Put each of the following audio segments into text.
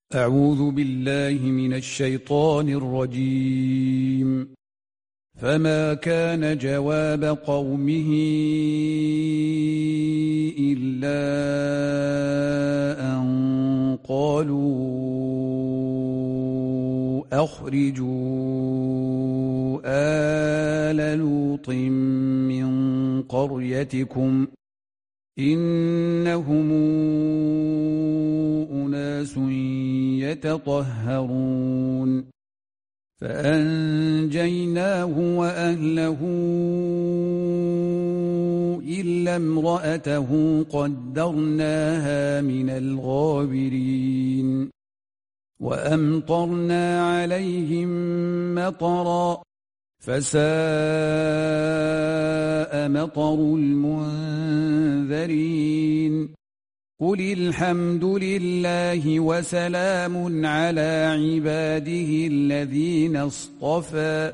أعوذ بالله من الشيطان الرجيم. فما كان جواب قومه إلا أن قالوا أخرجوا آل لوط من قريتكم إنهم أناس يتطهرون. فأنجيناه وأهله إلا امرأته قدرناها من الغابرين. وأمطرنا عليهم مطرا فساء مطر المنذرين. قل الحمد لله وسلام على عباده الذين اصطفى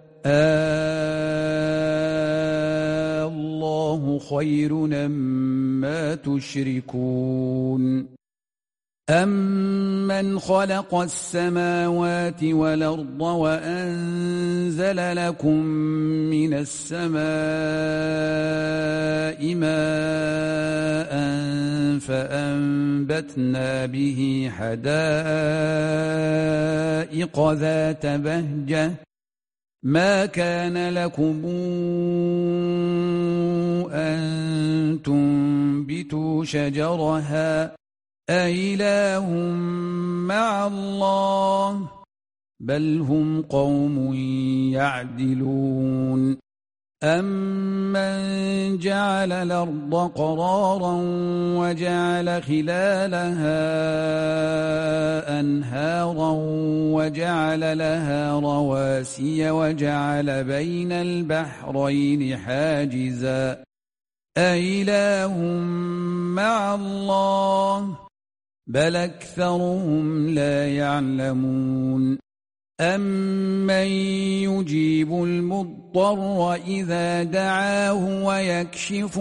الله خير أمّا تشركون. أَمَّنْ خَلَقَ السَّمَاوَاتِ وَالْأَرْضَ وَأَنزَلَ لَكُم مِّنَ السَّمَاءِ مَاءً فَأَنبَتْنَا بِهِ حَدَائِقَ ذَاتَ بَهْجَةٍ مَا كَانَ لَكُمْ أَن تُنبِتُوا شَجَرَهَا أَإِلَٰهٌ مَّعَ اللَّهِ بَلْ هُمْ قَوْمٌ يَعْدِلُونَ. أَمَّنْ جَعَلَ الْأَرْضَ قَرَارًا وَجَعَلَ خِلَالَهَا أَنْهَارًا وَجَعَلَ لَهَا رَوَاسِيَ وَجَعَلَ بَيْنَ الْبَحْرَيْنِ حَاجِزًا أَإِلَٰهٌ مَّعَ اللَّهِ بل أكثرهم لا يعلمون. أَمَّن يُجِيبُ الْمُضْطَرَّ إِذَا دَعَاهُ وَيَكْشِفُ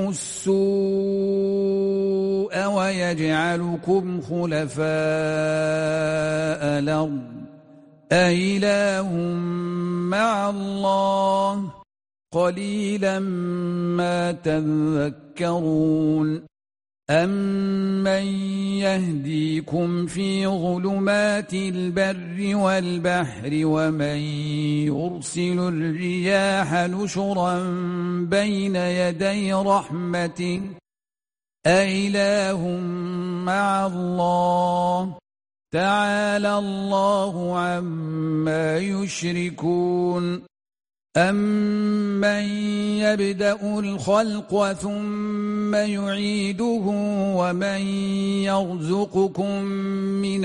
السُّوءَ وَيَجْعَلُكُمْ خُلَفَاءَ الْأَرْضِ أَإِلَٰهٌ مَّعَ اللَّهِ قَلِيلًا مَّا تَذَكَّرُونَ. أَمَّن يَهْدِيكُمْ فِي ظُلُمَاتِ الْبَرِّ وَالْبَحْرِ وَمَن يُرْسِلُ الرِّيَاحَ نُشُرًا بَيْنَ يَدَيْ رَحْمَتِهِ أَإِلَٰهٌ مَّعَ اللَّهِ تَعَالَى اللَّهُ عَمَّا يُشْرِكُونَ. أَمَّن يَبْدَأُ الْخَلْقَ ثُمَّ يُعِيدُهُ وَمَن يَرْزُقُكُم مِّنَ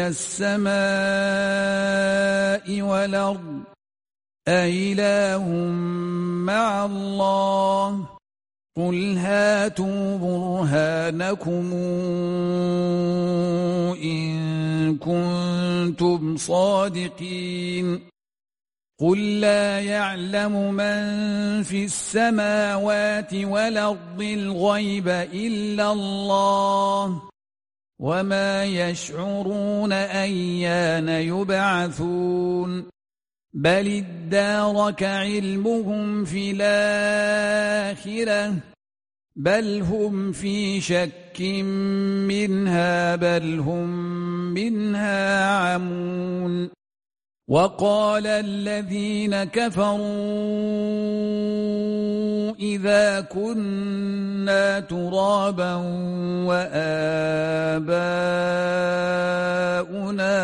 السَّمَاءِ وَالْأَرْضِ أَإِلَٰهٌ مَّعَ اللَّهِ قُلْ هَاتُوا بُرْهَانَكُمْ إِن كُنتُمْ صَادِقِينَ. قُل لَّا يَعْلَمُ مَن فِي السَّمَاوَاتِ وَالْأَرْضِ الْغَيْبَ إِلَّا اللَّهُ وَمَا يَشْعُرُونَ أَيَّانَ يُبْعَثُونَ. بَلِ ادَّارَكَ عِلْمُهُمْ فِي الْآخِرَةِ بَلْ هُمْ فِي شَكٍّ مِّنْهَا بَلْ هُم مِّنْهَا عَمُونَ. وَقَالَ الَّذِينَ كَفَرُوا إِذَا كُنَّا تُرَابًا وَآبَاؤُنَا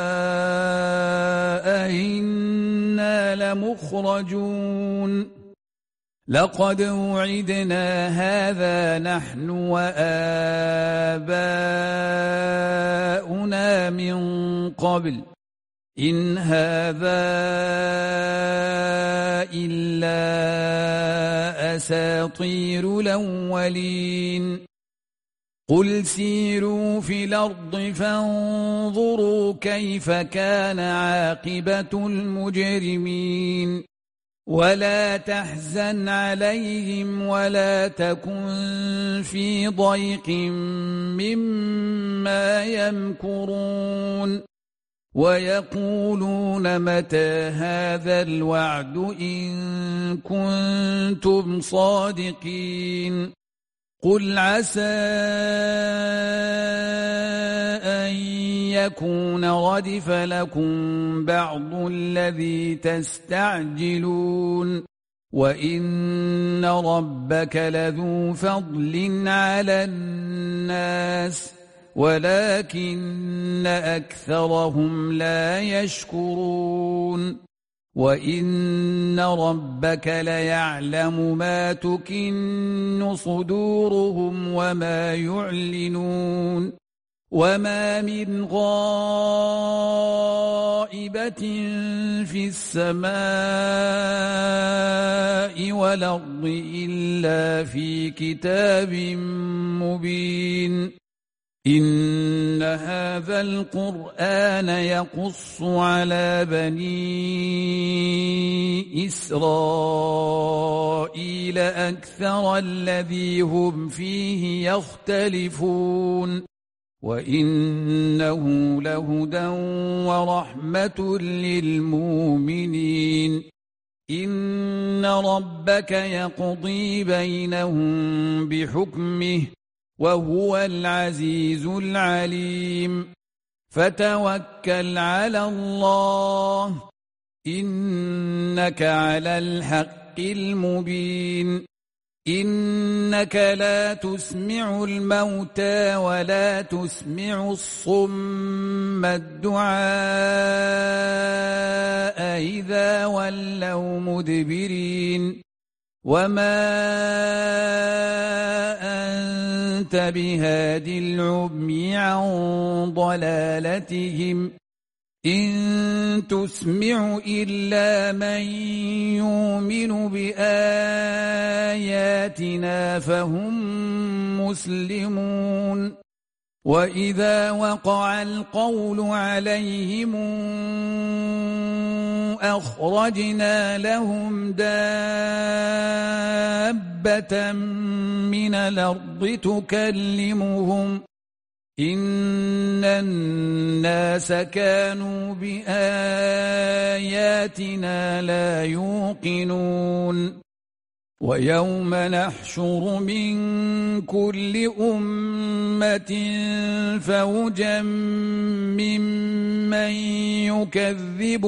أَإِنَّا لَمُخْرَجُونَ لَقَدْ وُعِدْنَا هَٰذَا نَحْنُ وَآبَاؤُنَا مِن قَبْلُ إِنْ هَٰذَا إِلَّا أَسَاطِيرُ الْأَوَّلِينَ. قُلْ سِيرُوا فِي الْأَرْضِ فَانظُرُوا كَيْفَ كَانَ عَاقِبَةُ الْمُجْرِمِينَ. وَلَا تَحْزَنْ عَلَيْهِمْ وَلَا تَكُنْ فِي ضَيْقٍ مِّمَّا يَمْكُرُونَ. ويقولون متى هذا الوعد إن كنتم صادقين قل عسى أن يكون ردف لكم بعض الذي تستعجلون وإن ربك لذو فضل على الناس ولكن أكثرهم لا يشكرون وإن ربك ليعلم ما تكن صدورهم وما يعلنون وما من غائبة في السماء والأرض إلا في كتاب مبين إن هذا القرآن يقص على بني إسرائيل أكثر الذي هم فيه يختلفون وإنه لهدى ورحمة للمؤمنين إن ربك يقضي بينهم بحكمه وهو العزيز العليم فتوكل على الله إنك على الحق المبين إنك لا تسمع الموتى ولا تسمع الصم الدعاء إذا ولوا مدبرين وما أنت بهاد العمي عن ضلالتهم إن تسمع إلا من يؤمن بآياتنا فهم مسلمون وإذا وقع القول عليهم أخرجنا لهم دابة من الأرض تكلمهم إن الناس كانوا بآياتنا لا يوقنون ويوم نحشر من كل أمة فوجا ممن يكذب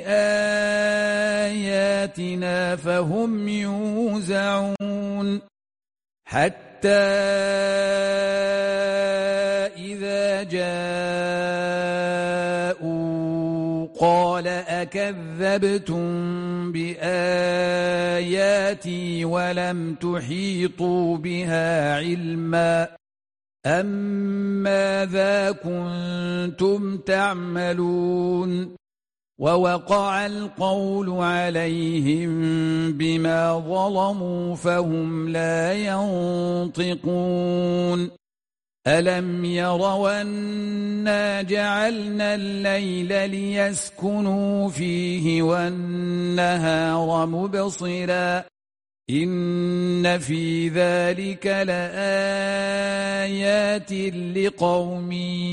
بآياتنا فهم يوزعون حتى إذا جاءوا قال أكذبتم بآياتي ولم تحيطوا بها علما أم ماذا كنتم تعملون ووقع القول عليهم بما ظلموا فهم لا ينطقون ألم يروا أنا جعلنا الليل ليسكنوا فيه والنهار مبصرا إن في ذلك لآيات لقوم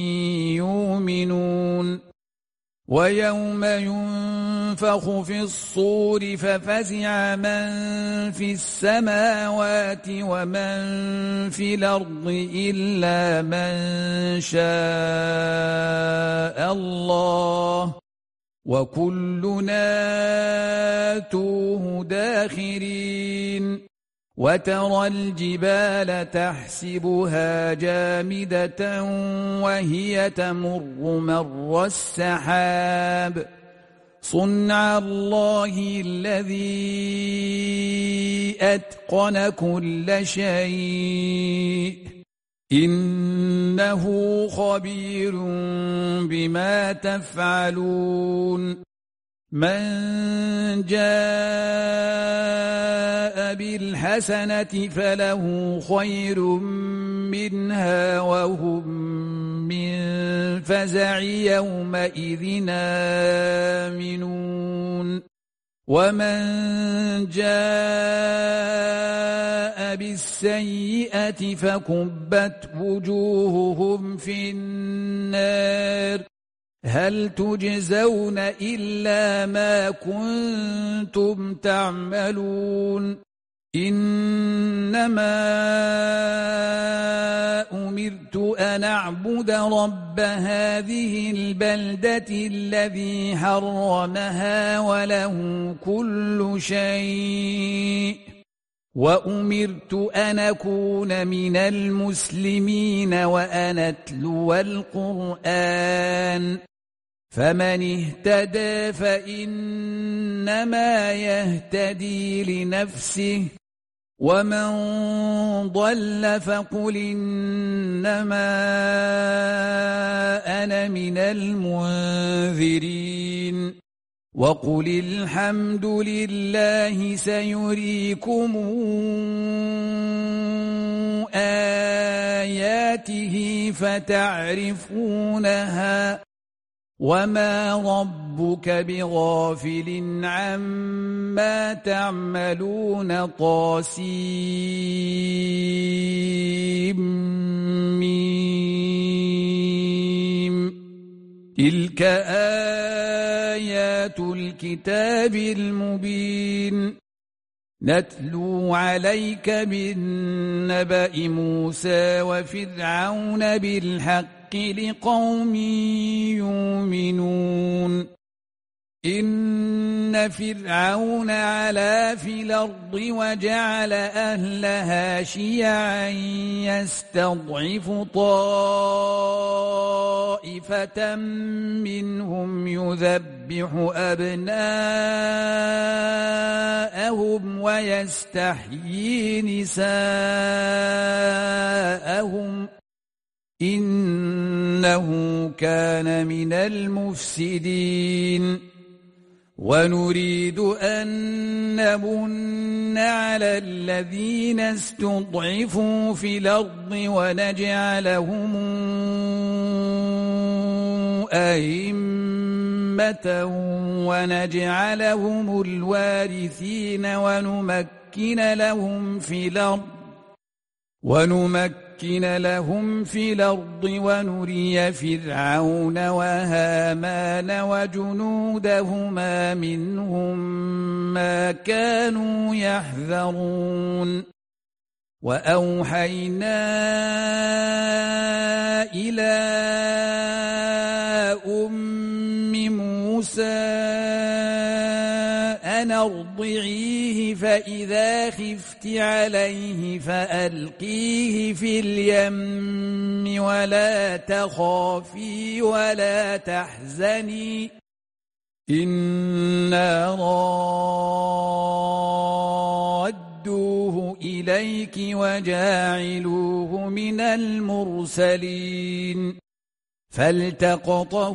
يؤمنون ويوم ينفخ في الصور ففزع من في السماوات ومن في الأرض إلا من شاء الله وكلنا آتوه داخرين وترى الجبال تحسبها جامدة وهي تمر مر السحاب صنع الله الذي أتقن كل شيء إنه خبير بما تفعلون من جاء بالحسنة فله خير منها وهم من فزع يومئذ آمنون ومن جاء بالسيئة فكبت وجوههم في النار هل تجزون إلا ما كنتم تعملون إنما أمرت أن أعبد رب هذه البلدة الذي حرمها وله كل شيء وأمرت أن أكون من المسلمين وأن أتلو القرآن فمن اهتدى فإنما يهتدي لنفسه ومن ضل فقل إنما أنا من المنذرين وقل الحمد لله سيريكم آياته فتعرفونها وما ربك بغافل عما تعملون طاسيم تلك آيات الكتاب المبين نتلو عليك من نبأ موسى وفرعون بالحق لقوم يؤمنون إن فرعون علا في الأرض وجعل أهلها شيعا يستضعف طائفة منهم يذبح أبناءهم ويستحيي نساءهم إنه كان من المفسدين ونريد أن نمن على الذين استضعفوا في الأرض ونجعلهم أئمة ونجعلهم الوارثين ونمكن لهم في الأرض ونري فرعون وهامان وجنودهما منهم ما كانوا يحذرون وأوحينا إلى أم موسى أن أرضعيه فإذا خفت عليه فألقيه في اليم ولا تخافي ولا تحزني إنا رادوه إليك وجاعلوه من المرسلين فالتقطه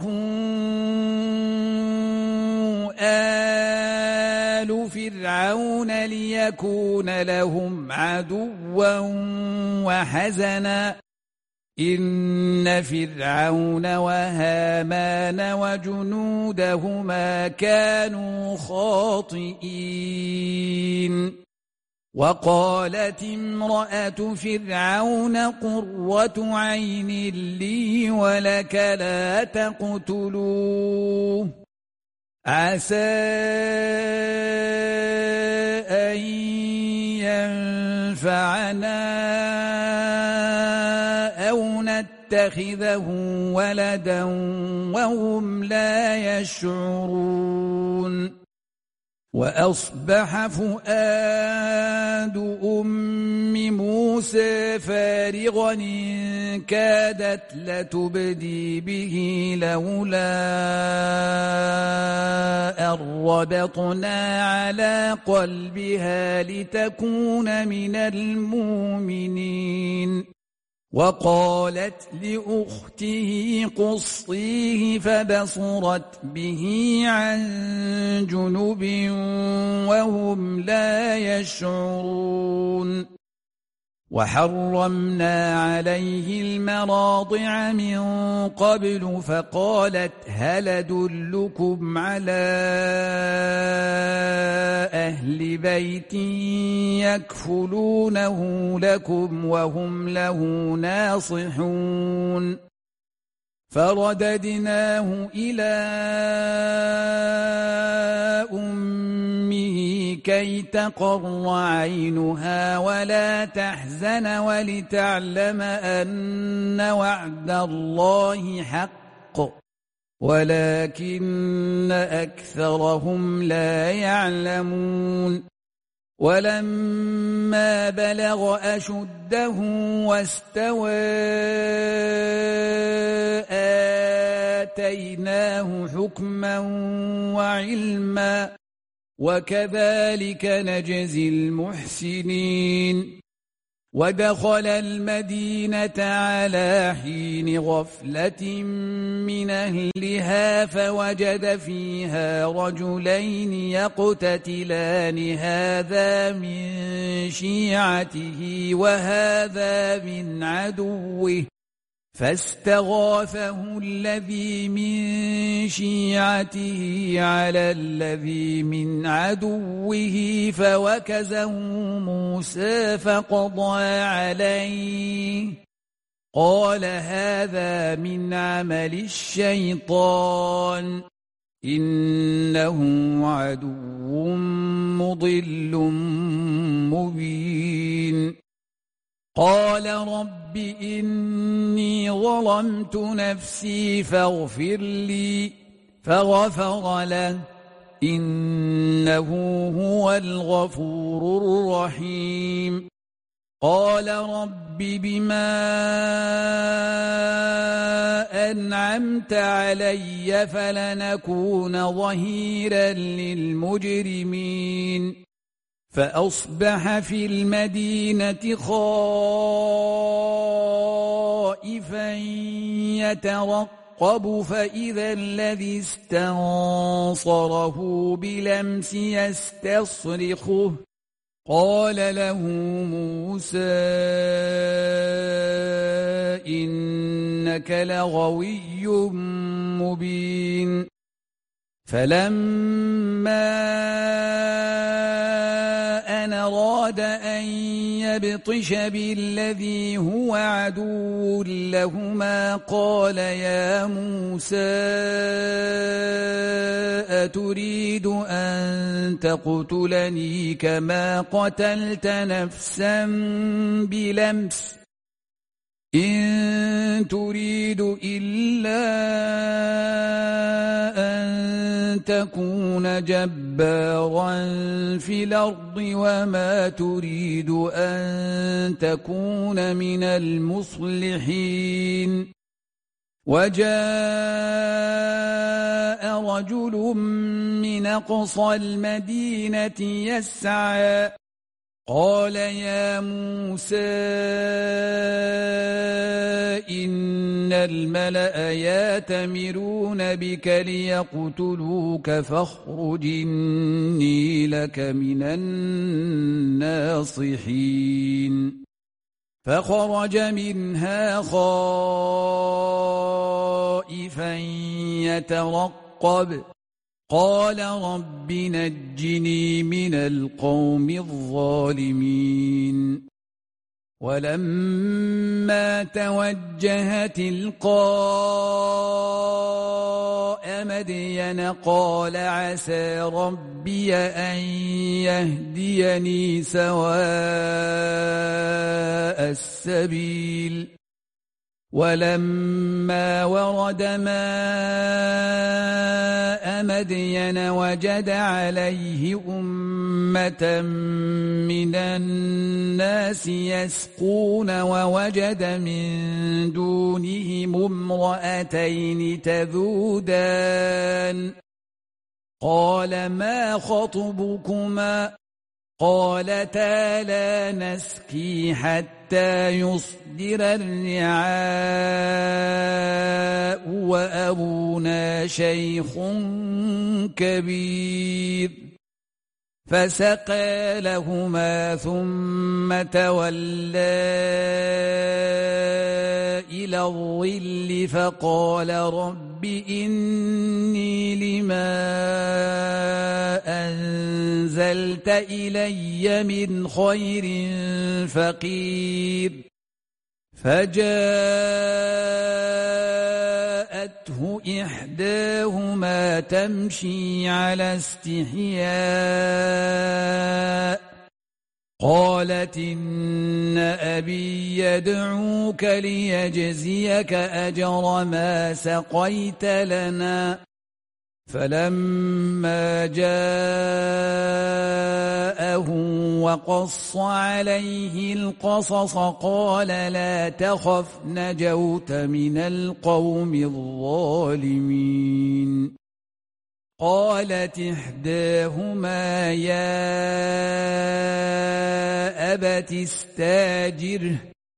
آل فرعون ليكون لهم عدوا وحزنا إن فرعون وهامان وجنودهما كانوا خاطئين وقالت امرأة فرعون قرة عين لي ولك لا تقتلوه عسى أن ينفعنا أو نتخذه ولدا وهم لا يشعرون وأصبح فؤاد أم موسى فارغا إن كادت لتبدي به لولا أن ربطنا على قلبها لتكون من المؤمنين وقالت لأخته قصيه فبصرت به عن جنب وهم لا يشعرون وحرمنا عليه المراضع من قبل فقالت هل أدلكم على أهل بيت يكفلونه لكم وهم له ناصحون فرددناه إلى أمه كي تقر عينها ولا تحزن ولتعلم أن وعد الله حق ولكن أكثرهم لا يعلمون ولما بلغ أشده واستوى آتيناه حكما وعلما وكذلك نجزي المحسنين ودخل المدينة على حين غفلة من أهلها فوجد فيها رجلين يقتتلان هذا من شيعته وهذا من عدوه فاستغاثه الذي من شيعته على الذي من عدوه فوكزه موسى فقضى عليه قال هذا من عمل الشيطان إنه عدو مضل مبين قال رب إني ظلمت نفسي فاغفر لي فغفر له إنه هو الغفور الرحيم قال رب بما أنعمت علي فلنكون ظهيرا للمجرمين فأصبح في المدينة خائفا يترقب فإذا الذي استنصره بلمس يستصرخه قال له موسى إنك لغوي مبين فلما أن أراد أن يبطش بالذي هو عدو لهما قال يا موسى أتريد أن تقتلني كما قتلت نفسا بلمس إن تريد إلا أن تكون جبارا في الأرض وما تريد أن تكون من المصلحين وجاء رجل من أقصى المدينة يسعى قال يا موسى إن الملأ يأتمرون بك ليقتلوك فاخرج إني لك من الناصحين فخرج منها خائفا يترقب قال رب نجني من القوم الظالمين ولما توجه تلقاء مدين قال عسى ربي أن يهديني سواء السبيل ولما ورد ماء مدين وجد عليه أمة من الناس يسقون ووجد من دونهم امرأتين تذودان قال ما خطبكما قالتا لا نسقي حتى يصدر الرعاء وأبونا شيخ كبير فسقى لهما ثم تولى إلى الظل فقال رب إني لما أنزلت إلي من خير فقير فجاءه فَوَاسَتْهُ إِحْدَاهُمَا تَمْشِي عَلَى اسْتِحْيَاءٍ قالت إن أبي يدعوك ليجزيك أجر ما سقيت لنا فلما جاءه وقص عليه القصص قال لا تخف نجوت من القوم الظالمين قالت إحداهما يا أبت استاجره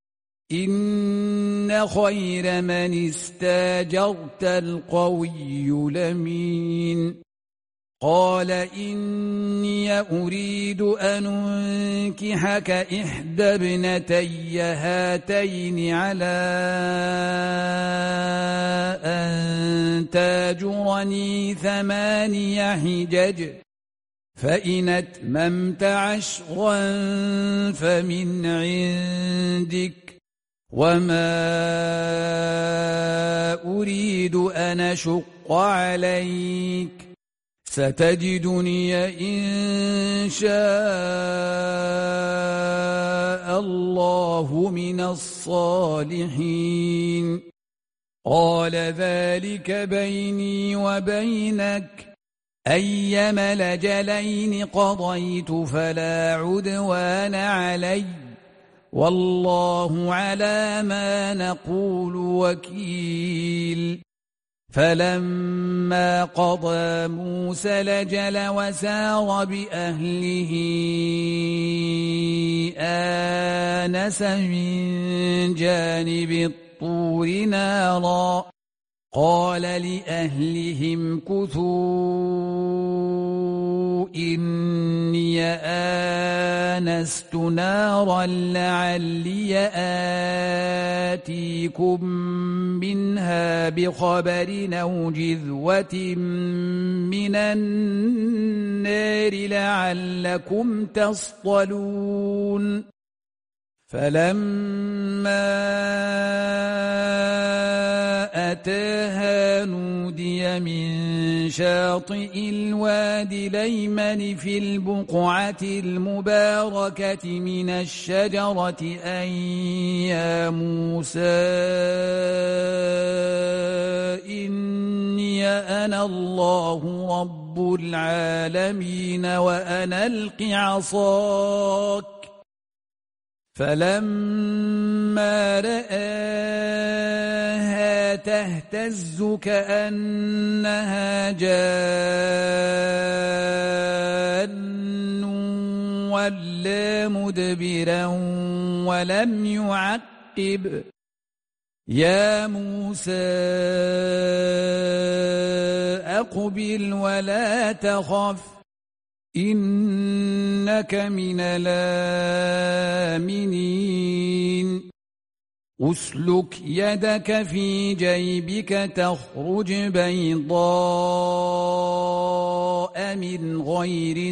إن خير من استاجرت القوي الأمين قال إني أريد أن أنكحك إحدى ابنتي هاتين على أن تاجرني 8 حجج فإن أتممت 10 فمن عندك وما أريد أن أشق عليك ستجدني إن شاء الله من الصالحين قال ذلك بيني وبينك أيما الأجلين قضيت فلا عدوان علي والله على ما نقول وكيل فلما قضى موسى الأجل وسار بأهله آنس من جانب الطور نارا قال لأهلهم امكثوا إني آنست نارا لعلي آتيكم منها بخبر أو جذوة من النار لعلكم تصطلون فلما أتاها نودي من شاطئ الوادي الأيمن في البقعة المباركة من الشجرة أن يا موسى إني أنا الله رب العالمين وأن ألق عصاك فلما رآها تهتز كأنها جان ولا مدبرا ولم يعقب يا موسى أقبل ولا تخف إنك من الآمنين أسلك يدك في جيبك تخرج بيضاء من غير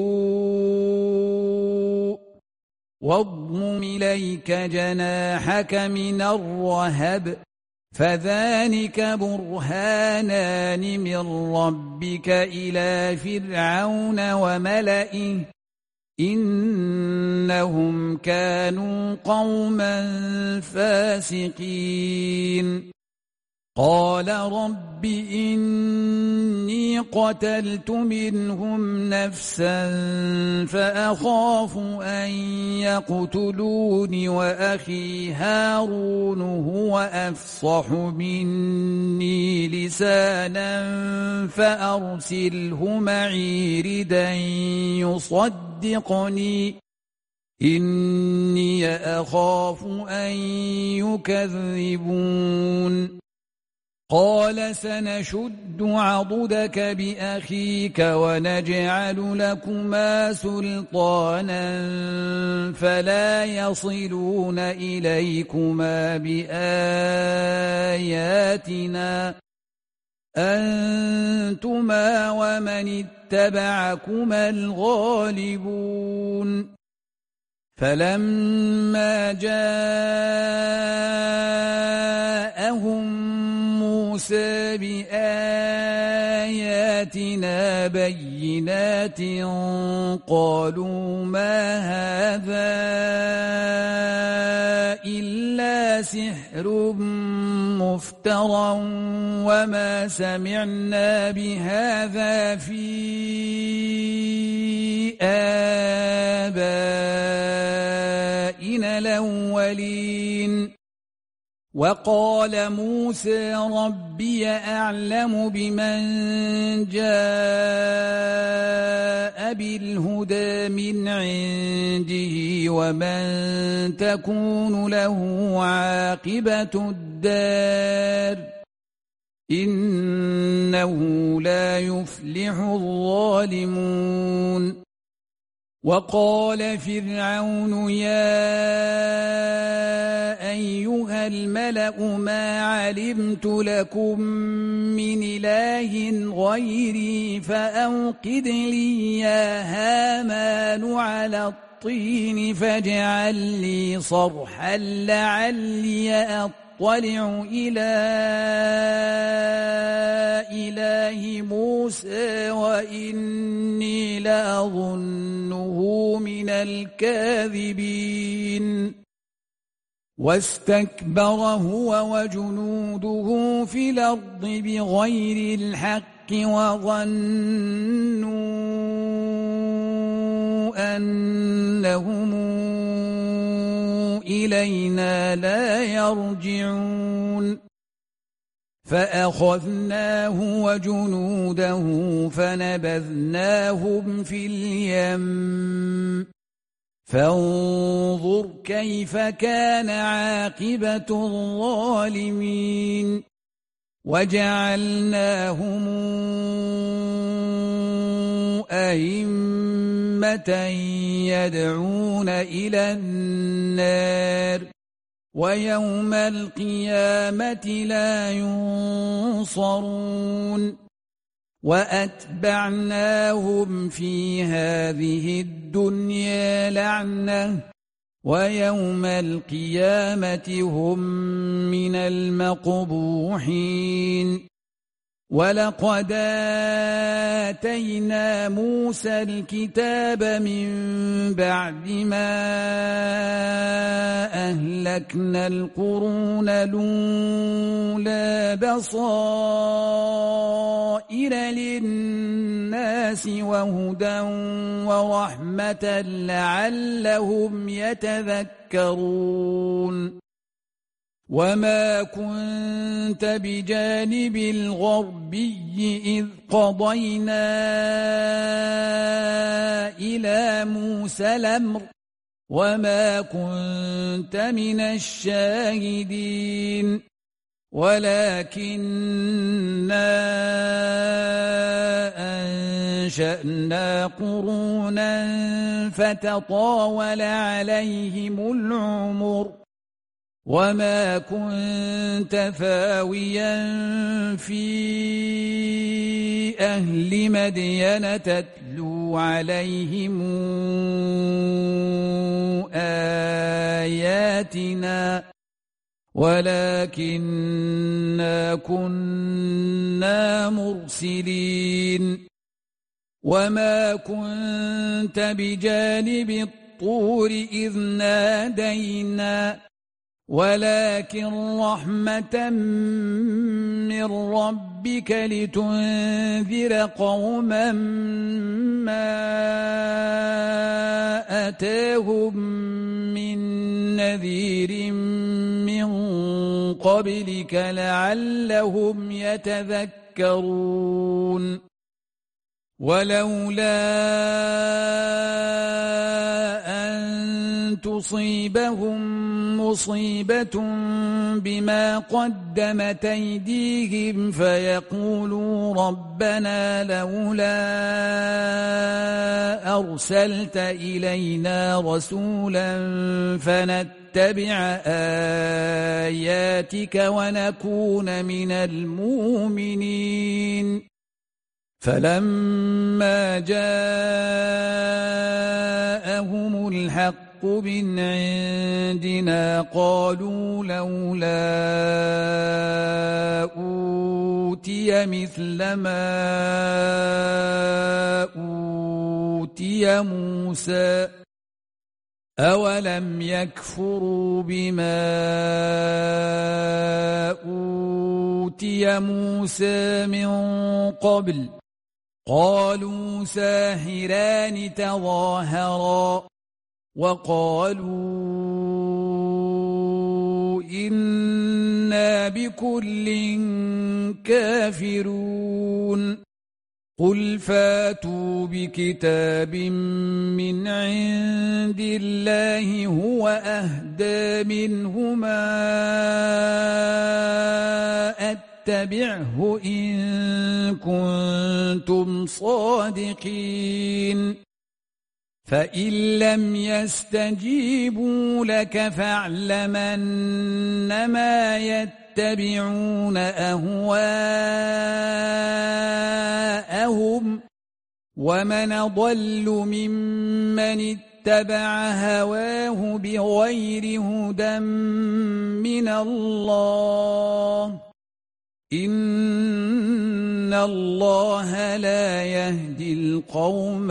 سوء واضمم إليك جناحك من الرهب فذلك برهانان من ربك إلى فرعون وملئه إنهم كانوا قوما فاسقين قال رب إني قتلت منهم نفسا فأخاف أن يقتلون وأخي هارون هو أفصح مني لسانا فأرسله معي ردا يصدقني إني أخاف أن يكذبون قال سنشد عضدك بأخيك ونجعل لكما سلطانا فلا يصلون إليكما بآياتنا أنتما ومن اتبعكما الغالبون فلما جاءهم موسى بآياتنا بينات قالوا ما هذا إلا سحر مفترى وما سمعنا بهذا في آبائنا الأولين وقال موسى ربي أعلم بمن جاء بالهدى من عنده ومن تكون له عاقبة الدار إنه لا يفلح الظالمون وقال فرعون يا أيها الملأ ما علمت لكم من إله غيري فأوقد لي يا هامان على الطين فاجعل لي صرحا لعلي أطلع إلى إله موسى وإني لأظنه من الكاذبين واستكبر هو وجنوده في الأرض بغير الحق وظنوا أنهم إلينا لا يرجعون فأخذناه وجنوده فنبذناهم في اليم فانظر كيف كان عاقبة الظالمين وجعلناهم أئمة يدعون إلى النار ويوم القيامة لا ينصرون وأتبعناهم في هذه الدنيا لعنة ويوم القيامة هم من المقبوحين ولقد آتينا موسى الكتاب من بعد ما أهلكنا القرون الأولى بصائر للناس وهدى ورحمة لعلهم يتذكرون وما كنت بجانب الغربي إذ قضينا إلى موسى الأمر وما كنت من الشاهدين ولكننا أنشأنا قرونا فتطاول عليهم العمر وما كنت ثاويا في أهل مدين تتلو عليهم آياتنا ولكننا كنا مرسلين وما كنت بجانب الطور إذ نادينا ولكن رحمة من ربك لتنذر قوما ما أتاهم من نذير من قبلك لعلهم يتذكرون ولولا أن تصيبهم مصيبة بما قدمت أيديهم فيقولوا ربنا لولا أرسلت إلينا رسولا فنتبع آياتك ونكون من المؤمنين فلما جاءهم الحق الحق من عندنا قالوا لولا أوتي مثل ما أوتي موسى أولم يكفروا بما أوتي موسى من قبل قالوا ساحران تظاهرا وقالوا إنا بكل كافرون قل فاتوا بكتاب من عند الله هو أهدى منهما اتبعه إن كنتم صادقين فإن لم يستجيبوا لك فاعلم أنما يتبعون أهواءهم ومن أضل ممن اتبع هواه بغير هدى من الله إن الله لا يهدي القوم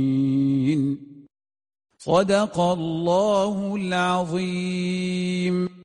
الظالمين صدق الله العظيم.